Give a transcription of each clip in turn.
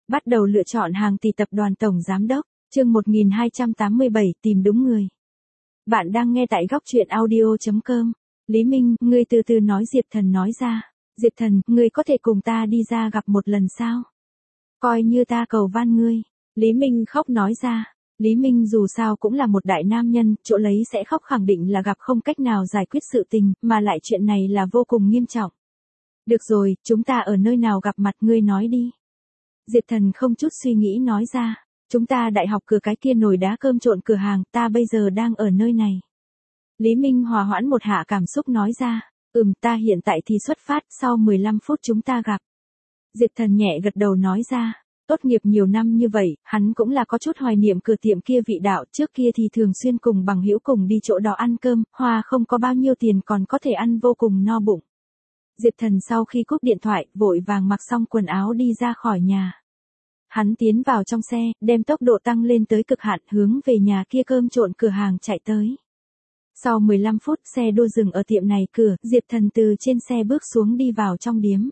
Bắt đầu lựa chọn hàng tỷ tập đoàn tổng giám đốc, chương 1287 tìm đúng người. Bạn đang nghe tại góc truyện audio.com. Lý Minh, ngươi từ từ nói, Diệp Thần nói ra. Diệp Thần, ngươi có thể cùng ta đi ra gặp một lần sao? Coi như ta cầu van ngươi. Lý Minh khóc nói ra. Lý Minh dù sao cũng là một đại nam nhân, chỗ lấy sẽ khóc khẳng định là gặp không cách nào giải quyết sự tình, mà lại chuyện này là vô cùng nghiêm trọng. Được rồi, chúng ta ở nơi nào gặp mặt, ngươi nói đi. Diệp Thần không chút suy nghĩ nói ra. Chúng ta đại học cửa cái kia nồi đá cơm trộn cửa hàng, ta bây giờ đang ở nơi này. Lý Minh hòa hoãn một hạ cảm xúc nói ra. Ta hiện tại thì xuất phát, sau 15 phút chúng ta gặp. Diệp Thần nhẹ gật đầu nói ra. Tốt nghiệp nhiều năm như vậy, hắn cũng là có chút hoài niệm cửa tiệm kia vị đạo, trước kia thì thường xuyên cùng bằng hữu cùng đi chỗ đó ăn cơm, hoa không có bao nhiêu tiền còn có thể ăn vô cùng no bụng. Diệp Thần sau khi cúp điện thoại, vội vàng mặc xong quần áo đi ra khỏi nhà. Hắn tiến vào trong xe, đem tốc độ tăng lên tới cực hạn, hướng về nhà kia cơm trộn cửa hàng chạy tới. Sau 15 phút, xe đua dừng ở tiệm này cửa, Diệp Thần từ trên xe bước xuống đi vào trong điếm.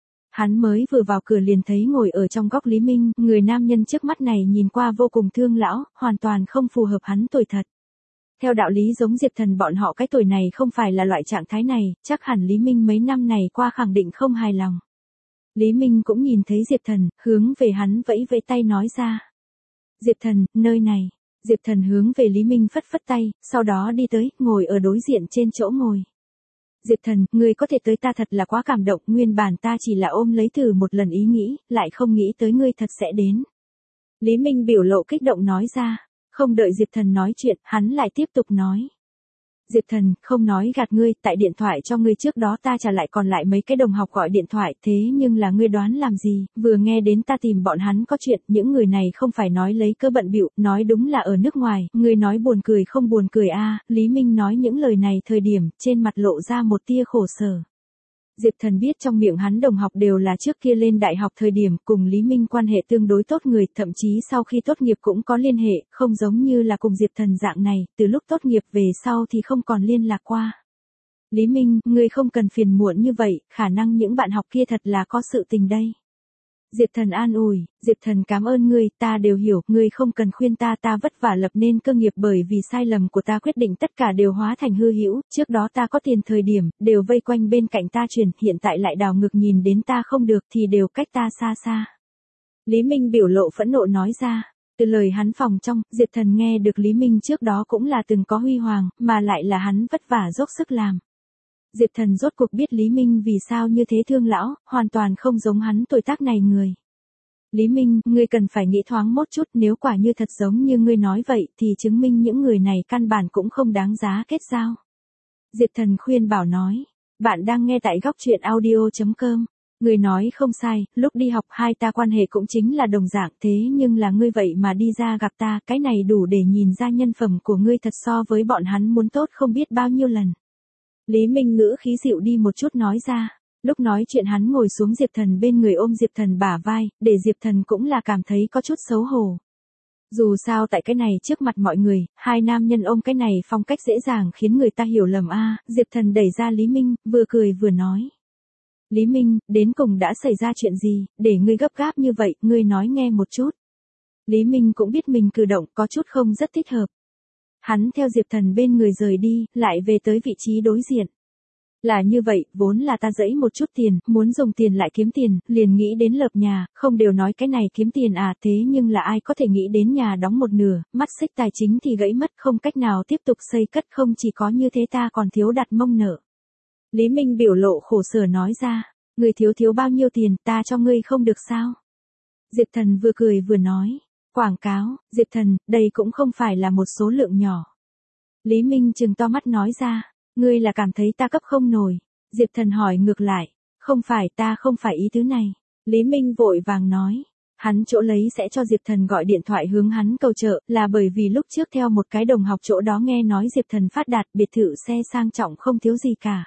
Hắn mới vừa vào cửa liền thấy ngồi ở trong góc Lý Minh, người nam nhân trước mắt này nhìn qua vô cùng thương lão, hoàn toàn không phù hợp hắn tuổi thật. Theo đạo lý giống Diệp Thần bọn họ cái tuổi này không phải là loại trạng thái này, chắc hẳn Lý Minh mấy năm này qua khẳng định không hài lòng. Lý Minh cũng nhìn thấy Diệp Thần, hướng về hắn vẫy vẫy tay nói ra. Diệp Thần, nơi này. Diệp Thần hướng về Lý Minh phất phất tay, sau đó đi tới, ngồi ở đối diện trên chỗ ngồi. Diệp Thần, ngươi có thể tới ta thật là quá cảm động, nguyên bản ta chỉ là ôm lấy thử một lần ý nghĩ, lại không nghĩ tới ngươi thật sẽ đến. Lý Minh biểu lộ kích động nói ra, không đợi Diệp Thần nói chuyện, hắn lại tiếp tục nói. Diệp Thần, không nói gạt ngươi, tại điện thoại cho ngươi trước đó ta trả lại còn lại mấy cái đồng học gọi điện thoại, thế nhưng là ngươi đoán làm gì, vừa nghe đến ta tìm bọn hắn có chuyện, những người này không phải nói lấy cơ bận bịu, nói đúng là ở nước ngoài, ngươi nói buồn cười không buồn cười a? Lý Minh nói những lời này thời điểm, trên mặt lộ ra một tia khổ sở. Diệp Thần biết trong miệng hắn đồng học đều là trước kia lên đại học thời điểm cùng Lý Minh quan hệ tương đối tốt người, thậm chí sau khi tốt nghiệp cũng có liên hệ, không giống như là cùng Diệp Thần dạng này, từ lúc tốt nghiệp về sau thì không còn liên lạc qua. Lý Minh, ngươi không cần phiền muộn như vậy, khả năng những bạn học kia thật là có sự tình đây. Diệp Thần an ủi, Diệp Thần cảm ơn ngươi, ta đều hiểu, ngươi không cần khuyên ta, ta vất vả lập nên cơ nghiệp bởi vì sai lầm của ta quyết định tất cả đều hóa thành hư hữu, trước đó ta có tiền thời điểm, đều vây quanh bên cạnh ta truyền, hiện tại lại đảo ngược nhìn đến ta không được thì đều cách ta xa xa. Lý Minh biểu lộ phẫn nộ nói ra, từ lời hắn phòng trong, Diệp Thần nghe được Lý Minh trước đó cũng là từng có huy hoàng, mà lại là hắn vất vả dốc sức làm. Diệp Thần rốt cuộc biết Lý Minh vì sao như thế thương lão, hoàn toàn không giống hắn tuổi tác này người. Lý Minh, ngươi cần phải nghĩ thoáng một chút, nếu quả như thật giống như ngươi nói vậy thì chứng minh những người này căn bản cũng không đáng giá kết giao. Diệp Thần khuyên bảo nói, bạn đang nghe tại góc truyện audio.com. Ngươi nói không sai, lúc đi học hai ta quan hệ cũng chính là đồng dạng, thế nhưng là ngươi vậy mà đi ra gặp ta, cái này đủ để nhìn ra nhân phẩm của ngươi thật so với bọn hắn muốn tốt không biết bao nhiêu lần. Lý Minh ngữ khí dịu đi một chút nói ra, lúc nói chuyện hắn ngồi xuống Diệp Thần bên người ôm Diệp Thần bả vai, để Diệp Thần cũng là cảm thấy có chút xấu hổ. Dù sao tại cái này trước mặt mọi người, hai nam nhân ôm cái này phong cách dễ dàng khiến người ta hiểu lầm a. Diệp Thần đẩy ra Lý Minh, vừa cười vừa nói. Lý Minh, đến cùng đã xảy ra chuyện gì, để ngươi gấp gáp như vậy, ngươi nói nghe một chút. Lý Minh cũng biết mình cử động có chút không rất thích hợp. Hắn theo Diệp Thần bên người rời đi, lại về tới vị trí đối diện. Là như vậy, vốn là ta dẫy một chút tiền, muốn dùng tiền lại kiếm tiền, liền nghĩ đến lợp nhà, không đều nói cái này kiếm tiền à, thế nhưng là ai có thể nghĩ đến nhà đóng một nửa, mắt xích tài chính thì gãy mất, không cách nào tiếp tục xây cất, không chỉ có như thế ta còn thiếu đặt mông nợ. Lý Minh biểu lộ khổ sở nói ra, người thiếu bao nhiêu tiền, ta cho ngươi không được sao? Diệp Thần vừa cười vừa nói. Quảng cáo, Diệp Thần, đây cũng không phải là một số lượng nhỏ. Lý Minh trừng to mắt nói ra, ngươi là cảm thấy ta cấp không nổi. Diệp Thần hỏi ngược lại, không phải, ta không phải ý tứ này. Lý Minh vội vàng nói, hắn chỗ lấy sẽ cho Diệp Thần gọi điện thoại hướng hắn cầu trợ, là bởi vì lúc trước theo một cái đồng học chỗ đó nghe nói Diệp Thần phát đạt, biệt thự xe sang trọng không thiếu gì cả.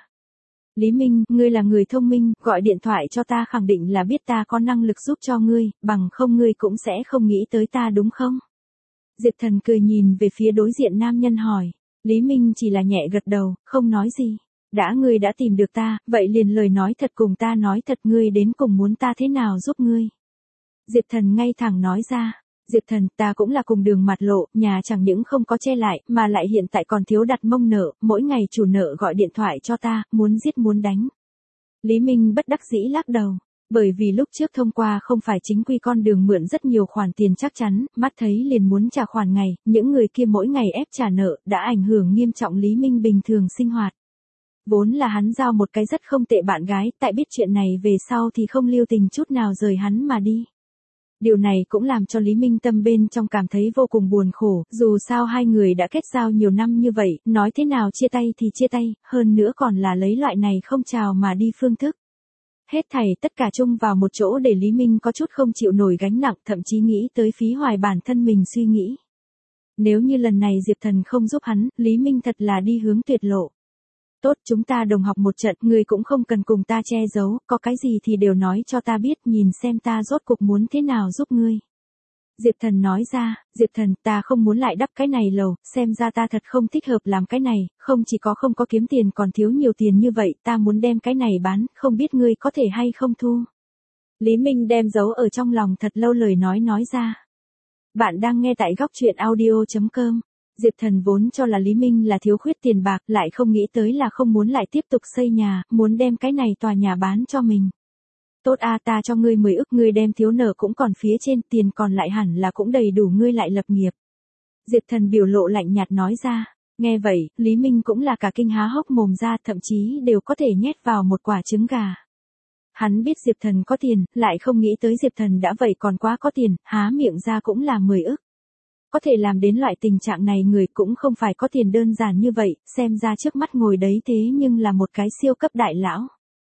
Lý Minh, ngươi là người thông minh, gọi điện thoại cho ta khẳng định là biết ta có năng lực giúp cho ngươi, bằng không ngươi cũng sẽ không nghĩ tới ta đúng không? Diệp Thần cười nhìn về phía đối diện nam nhân hỏi. Lý Minh chỉ là nhẹ gật đầu, không nói gì. Đã ngươi đã tìm được ta, vậy liền lời nói thật cùng ta nói thật, ngươi đến cùng muốn ta thế nào giúp ngươi? Diệp Thần ngay thẳng nói ra. Diệp Thần, ta cũng là cùng đường mặt lộ, nhà chẳng những không có che lại, mà lại hiện tại còn thiếu đặt mông nợ, mỗi ngày chủ nợ gọi điện thoại cho ta, muốn giết muốn đánh. Lý Minh bất đắc dĩ lắc đầu. Bởi vì lúc trước thông qua không phải chính quy con đường mượn rất nhiều khoản tiền chắc chắn, mắt thấy liền muốn trả khoản ngày, những người kia mỗi ngày ép trả nợ, đã ảnh hưởng nghiêm trọng Lý Minh bình thường sinh hoạt. Vốn là hắn giao một cái rất không tệ bạn gái, tại biết chuyện này về sau thì không lưu tình chút nào rời hắn mà đi. Điều này cũng làm cho Lý Minh tâm bên trong cảm thấy vô cùng buồn khổ, dù sao hai người đã kết giao nhiều năm như vậy, nói thế nào chia tay thì chia tay, hơn nữa còn là lấy loại này không chào mà đi phương thức. Hết thảy tất cả chung vào một chỗ để Lý Minh có chút không chịu nổi gánh nặng, thậm chí nghĩ tới phí hoài bản thân mình suy nghĩ. Nếu như lần này Diệp Thần không giúp hắn, Lý Minh thật là đi hướng tuyệt lộ. Tốt, chúng ta đồng học một trận, ngươi cũng không cần cùng ta che giấu, có cái gì thì đều nói cho ta biết, nhìn xem ta rốt cuộc muốn thế nào giúp ngươi. Diệp Thần nói ra, Diệp Thần, ta không muốn lại đắp cái này lầu, xem ra ta thật không thích hợp làm cái này, không chỉ có không có kiếm tiền còn thiếu nhiều tiền như vậy, ta muốn đem cái này bán, không biết ngươi có thể hay không thu. Lý Minh đem giấu ở trong lòng thật lâu lời nói ra. Bạn đang nghe tại góc truyện audio.com. Diệp Thần vốn cho là Lý Minh là thiếu khuyết tiền bạc, lại không nghĩ tới là không muốn lại tiếp tục xây nhà, muốn đem cái này tòa nhà bán cho mình. Tốt a, ta cho ngươi 10 ức, ngươi đem thiếu nợ cũng còn phía trên, tiền còn lại hẳn là cũng đầy đủ ngươi lại lập nghiệp. Diệp Thần biểu lộ lạnh nhạt nói ra. Nghe vậy, Lý Minh cũng là cả kinh há hốc mồm ra, thậm chí đều có thể nhét vào một quả trứng gà. Hắn biết Diệp Thần có tiền, lại không nghĩ tới Diệp Thần đã vậy còn quá có tiền, há miệng ra cũng là 10 ức. Có thể làm đến loại tình trạng này người cũng không phải có tiền đơn giản như vậy, xem ra trước mắt ngồi đấy thế nhưng là một cái siêu cấp đại lão.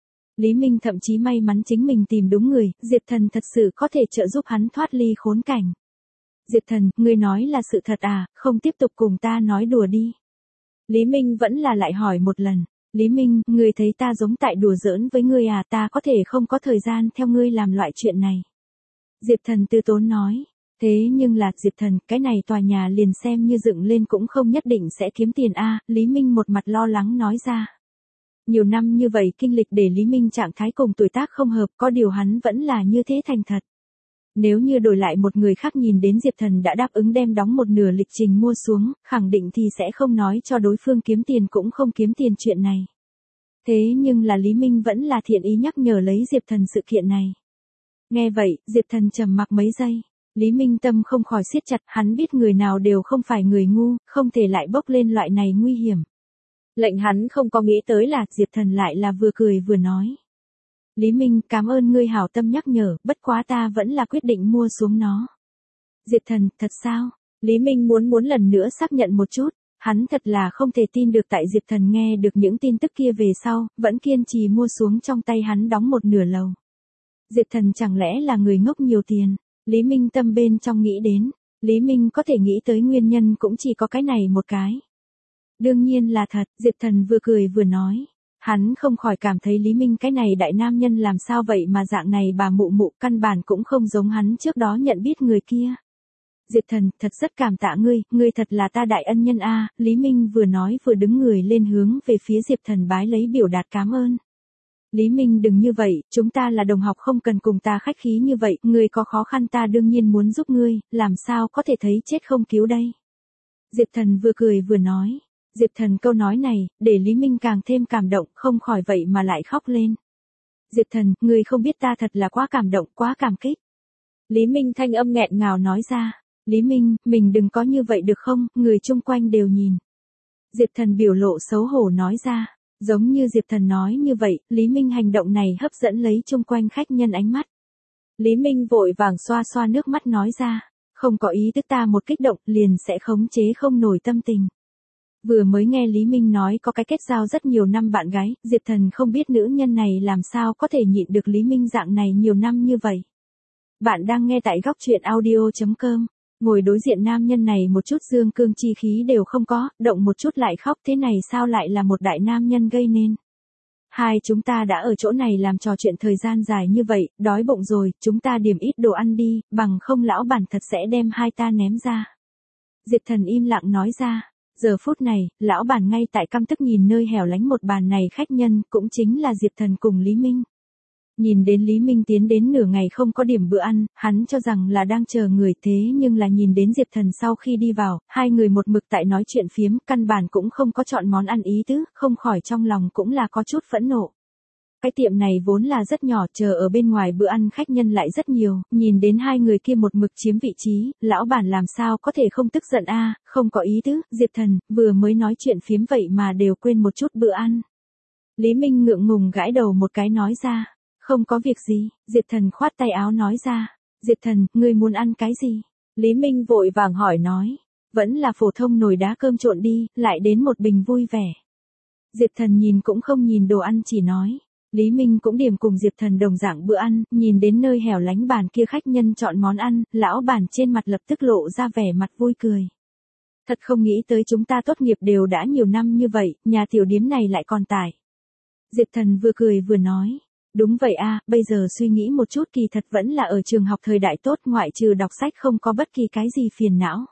Lý Minh thậm chí may mắn chính mình tìm đúng người, Diệp Thần thật sự có thể trợ giúp hắn thoát ly khốn cảnh. Diệp Thần, ngươi nói là sự thật à, không tiếp tục cùng ta nói đùa đi. Lý Minh vẫn là lại hỏi một lần. Lý Minh, ngươi thấy ta giống tại đùa giỡn với ngươi à, ta có thể không có thời gian theo ngươi làm loại chuyện này. Diệp Thần từ tốn nói. Thế nhưng là, Diệp Thần, cái này tòa nhà liền xem như dựng lên cũng không nhất định sẽ kiếm tiền a. Lý Minh một mặt lo lắng nói ra. Nhiều năm như vậy kinh lịch để Lý Minh trạng thái cùng tuổi tác không hợp, có điều hắn vẫn là như thế thành thật. Nếu như đổi lại một người khác nhìn đến Diệp Thần đã đáp ứng đem đóng một nửa lịch trình mua xuống, khẳng định thì sẽ không nói cho đối phương kiếm tiền cũng không kiếm tiền chuyện này. Thế nhưng là Lý Minh vẫn là thiện ý nhắc nhở lấy Diệp Thần sự kiện này. Nghe vậy, Diệp Thần trầm mặc mấy giây. Lý Minh tâm không khỏi siết chặt, hắn biết người nào đều không phải người ngu, không thể lại bốc lên loại này nguy hiểm. Lệnh hắn không có nghĩ tới là Diệp Thần lại là vừa cười vừa nói. Lý Minh, cảm ơn ngươi hảo tâm nhắc nhở, bất quá ta vẫn là quyết định mua xuống nó. Diệp Thần, thật sao? Lý Minh muốn lần nữa xác nhận một chút, hắn thật là không thể tin được tại Diệp Thần nghe được những tin tức kia về sau, vẫn kiên trì mua xuống trong tay hắn đóng một nửa lầu. Diệp Thần chẳng lẽ là người ngốc nhiều tiền? Lý Minh tâm bên trong nghĩ đến, Lý Minh có thể nghĩ tới nguyên nhân cũng chỉ có cái này một cái. Đương nhiên là thật, Diệp Thần vừa cười vừa nói. Hắn không khỏi cảm thấy Lý Minh cái này đại nam nhân làm sao vậy mà dạng này bà mụ mụ căn bản cũng không giống hắn trước đó nhận biết người kia. Diệp Thần, thật rất cảm tạ ngươi thật là ta đại ân nhân a. Lý Minh vừa nói vừa đứng người lên hướng về phía Diệp Thần bái lấy biểu đạt cảm ơn. Lý Minh đừng như vậy, chúng ta là đồng học không cần cùng ta khách khí như vậy, ngươi có khó khăn ta đương nhiên muốn giúp ngươi, làm sao có thể thấy chết không cứu đây. Diệp Thần vừa cười vừa nói. Diệp Thần câu nói này, để Lý Minh càng thêm cảm động, không khỏi vậy mà lại khóc lên. Diệp Thần, ngươi không biết ta thật là quá cảm động, quá cảm kích. Lý Minh thanh âm nghẹn ngào nói ra. Lý Minh, mình đừng có như vậy được không, người chung quanh đều nhìn. Diệp Thần biểu lộ xấu hổ nói ra. Giống như Diệp Thần nói như vậy, Lý Minh hành động này hấp dẫn lấy chung quanh khách nhân ánh mắt. Lý Minh vội vàng xoa xoa nước mắt nói ra. Không có ý tức ta một kích động, liền sẽ khống chế không nổi tâm tình. Vừa mới nghe Lý Minh nói có cái kết giao rất nhiều năm bạn gái, Diệp Thần không biết nữ nhân này làm sao có thể nhịn được Lý Minh dạng này nhiều năm như vậy. Bạn đang nghe tại góc truyện audio.com, ngồi đối diện nam nhân này một chút dương cương chi khí đều không có, động một chút lại khóc thế này sao lại là một đại nam nhân gây nên. Hai chúng ta đã ở chỗ này làm trò chuyện thời gian dài như vậy, đói bụng rồi, chúng ta điểm ít đồ ăn đi, bằng không lão bản thật sẽ đem hai ta ném ra. Diệp Thần im lặng nói ra. Giờ phút này, lão bản ngay tại căm tức nhìn nơi hẻo lánh một bàn này khách nhân, cũng chính là Diệp Thần cùng Lý Minh. Nhìn đến Lý Minh tiến đến nửa ngày không có điểm bữa ăn, hắn cho rằng là đang chờ người, thế nhưng là nhìn đến Diệp Thần sau khi đi vào, hai người một mực tại nói chuyện phiếm, căn bản cũng không có chọn món ăn ý tứ, không khỏi trong lòng cũng là có chút phẫn nộ. Cái tiệm này vốn là rất nhỏ, chờ ở bên ngoài bữa ăn khách nhân lại rất nhiều, nhìn đến hai người kia một mực chiếm vị trí, lão bản làm sao có thể không tức giận a, không có ý tứ, Diệp Thần, vừa mới nói chuyện phiếm vậy mà đều quên một chút bữa ăn. Lý Minh ngượng ngùng gãi đầu một cái nói ra, không có việc gì, Diệp Thần khoát tay áo nói ra, Diệp Thần, ngươi muốn ăn cái gì? Lý Minh vội vàng hỏi nói, vẫn là phổ thông nồi đá cơm trộn đi, lại đến một bình vui vẻ. Diệp Thần nhìn cũng không nhìn đồ ăn chỉ nói. Lý Minh cũng điểm cùng Diệp Thần đồng dạng bữa ăn, nhìn đến nơi hẻo lánh bàn kia khách nhân chọn món ăn, lão bản trên mặt lập tức lộ ra vẻ mặt vui cười. Thật không nghĩ tới chúng ta tốt nghiệp đều đã nhiều năm như vậy, nhà tiểu điếm này lại còn tải. Diệp Thần vừa cười vừa nói, đúng vậy a, bây giờ suy nghĩ một chút kỳ thật vẫn là ở trường học thời đại tốt, ngoại trừ đọc sách không có bất kỳ cái gì phiền não.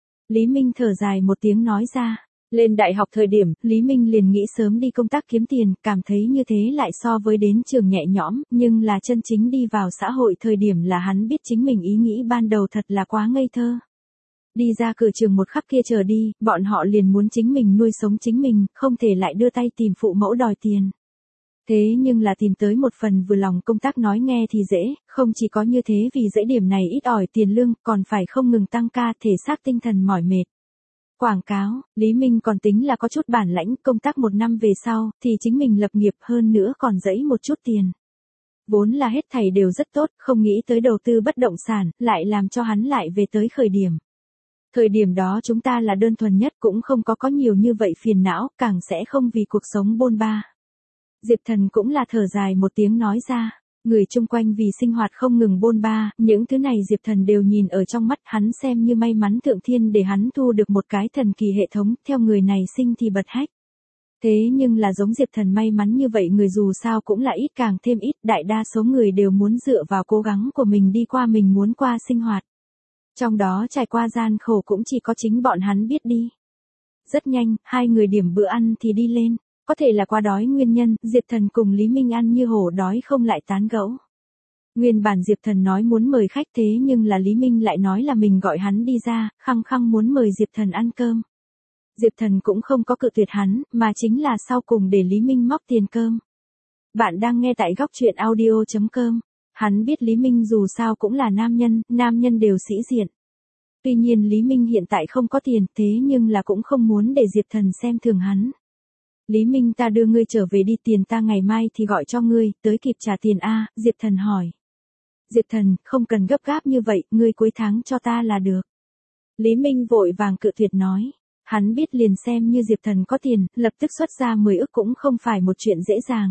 Lý Minh thở dài một tiếng nói ra. Lên đại học thời điểm, Lý Minh liền nghĩ sớm đi công tác kiếm tiền, cảm thấy như thế lại so với đến trường nhẹ nhõm, nhưng là chân chính đi vào xã hội thời điểm là hắn biết chính mình ý nghĩ ban đầu thật là quá ngây thơ. Đi ra cửa trường một khắc kia trở đi, bọn họ liền muốn chính mình nuôi sống chính mình, không thể lại đưa tay tìm phụ mẫu đòi tiền. Thế nhưng là tìm tới một phần vừa lòng công tác nói nghe thì dễ, không chỉ có như thế vì dễ điểm này ít ỏi tiền lương, còn phải không ngừng tăng ca, thể xác tinh thần mỏi mệt. Quảng cáo, Lý Minh còn tính là có chút bản lãnh, công tác một năm về sau, thì chính mình lập nghiệp hơn nữa còn dẫy một chút tiền. Vốn là hết thảy đều rất tốt, không nghĩ tới đầu tư bất động sản, lại làm cho hắn lại về tới khởi điểm. Thời điểm đó chúng ta là đơn thuần nhất, cũng không có nhiều như vậy phiền não, càng sẽ không vì cuộc sống bôn ba. Diệp Thần cũng là thở dài một tiếng nói ra. Người chung quanh vì sinh hoạt không ngừng bôn ba, những thứ này Diệp Thần đều nhìn ở trong mắt, hắn xem như may mắn thượng thiên để hắn thu được một cái thần kỳ hệ thống, theo người này sinh thì bật hách. Thế nhưng là giống Diệp Thần may mắn như vậy người dù sao cũng là ít càng thêm ít, đại đa số người đều muốn dựa vào cố gắng của mình đi qua mình muốn qua sinh hoạt. Trong đó trải qua gian khổ cũng chỉ có chính bọn hắn biết đi. Rất nhanh, hai người điểm bữa ăn thì đi lên. Có thể là qua đói nguyên nhân, Diệp Thần cùng Lý Minh ăn như hổ đói không lại tán gẫu. Nguyên bản Diệp Thần nói muốn mời khách thế nhưng là Lý Minh lại nói là mình gọi hắn đi ra, khăng khăng muốn mời Diệp Thần ăn cơm. Diệp Thần cũng không có cự tuyệt hắn, mà chính là sau cùng để Lý Minh móc tiền cơm. Bạn đang nghe tại góc truyện audio.com. Hắn biết Lý Minh dù sao cũng là nam nhân đều sĩ diện. Tuy nhiên Lý Minh hiện tại không có tiền, thế nhưng là cũng không muốn để Diệp Thần xem thường hắn. Lý Minh, ta đưa ngươi trở về đi, tiền ta ngày mai thì gọi cho ngươi, tới kịp trả tiền a? Diệp Thần hỏi. Diệp Thần, không cần gấp gáp như vậy, ngươi cuối tháng cho ta là được. Lý Minh vội vàng cự tuyệt nói. Hắn biết liền xem như Diệp Thần có tiền, lập tức xuất ra 10 ức cũng không phải một chuyện dễ dàng.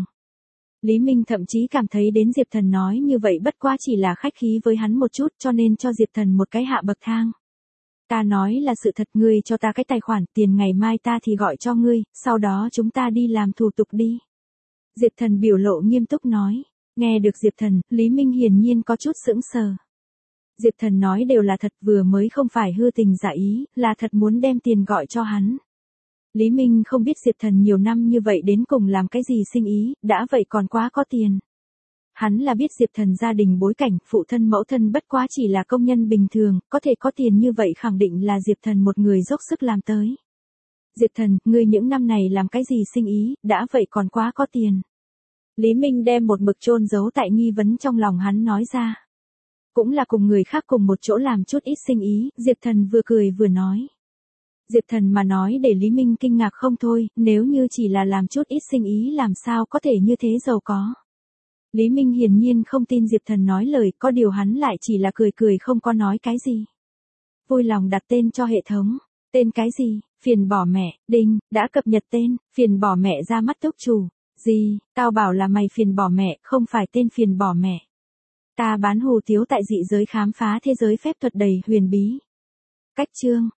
Lý Minh thậm chí cảm thấy đến Diệp Thần nói như vậy bất quá chỉ là khách khí với hắn một chút, cho nên cho Diệp Thần một cái hạ bậc thang. Ta nói là sự thật, ngươi cho ta cái tài khoản, tiền ngày mai ta thì gọi cho ngươi, sau đó chúng ta đi làm thủ tục đi. Diệp Thần biểu lộ nghiêm túc nói. Nghe được Diệp Thần, Lý Minh hiển nhiên có chút sững sờ. Diệp Thần nói đều là thật, vừa mới không phải hư tình giả ý, là thật muốn đem tiền gọi cho hắn. Lý Minh không biết Diệp Thần nhiều năm như vậy đến cùng làm cái gì sinh ý, đã vậy còn quá có tiền. Hắn là biết Diệp Thần gia đình bối cảnh, phụ thân mẫu thân bất quá chỉ là công nhân bình thường, có thể có tiền như vậy khẳng định là Diệp Thần một người dốc sức làm tới. Diệp Thần, ngươi những năm này làm cái gì sinh ý, đã vậy còn quá có tiền. Lý Minh đem một mực chôn giấu tại nghi vấn trong lòng hắn nói ra. Cũng là cùng người khác cùng một chỗ làm chút ít sinh ý, Diệp Thần vừa cười vừa nói. Diệp Thần mà nói để Lý Minh kinh ngạc không thôi, nếu như chỉ là làm chút ít sinh ý làm sao có thể như thế giàu có. Lý Minh hiển nhiên không tin Diệp Thần nói lời, có điều hắn lại chỉ là cười cười không có nói cái gì. Vui lòng đặt tên cho hệ thống. Tên cái gì? Phiền bỏ mẹ, đinh, đã cập nhật tên, phiền bỏ mẹ ra mắt túc chủ. Gì, tao bảo là mày phiền bỏ mẹ, không phải tên phiền bỏ mẹ. Ta bán hủ tiếu tại dị giới khám phá thế giới phép thuật đầy huyền bí. Cách chương.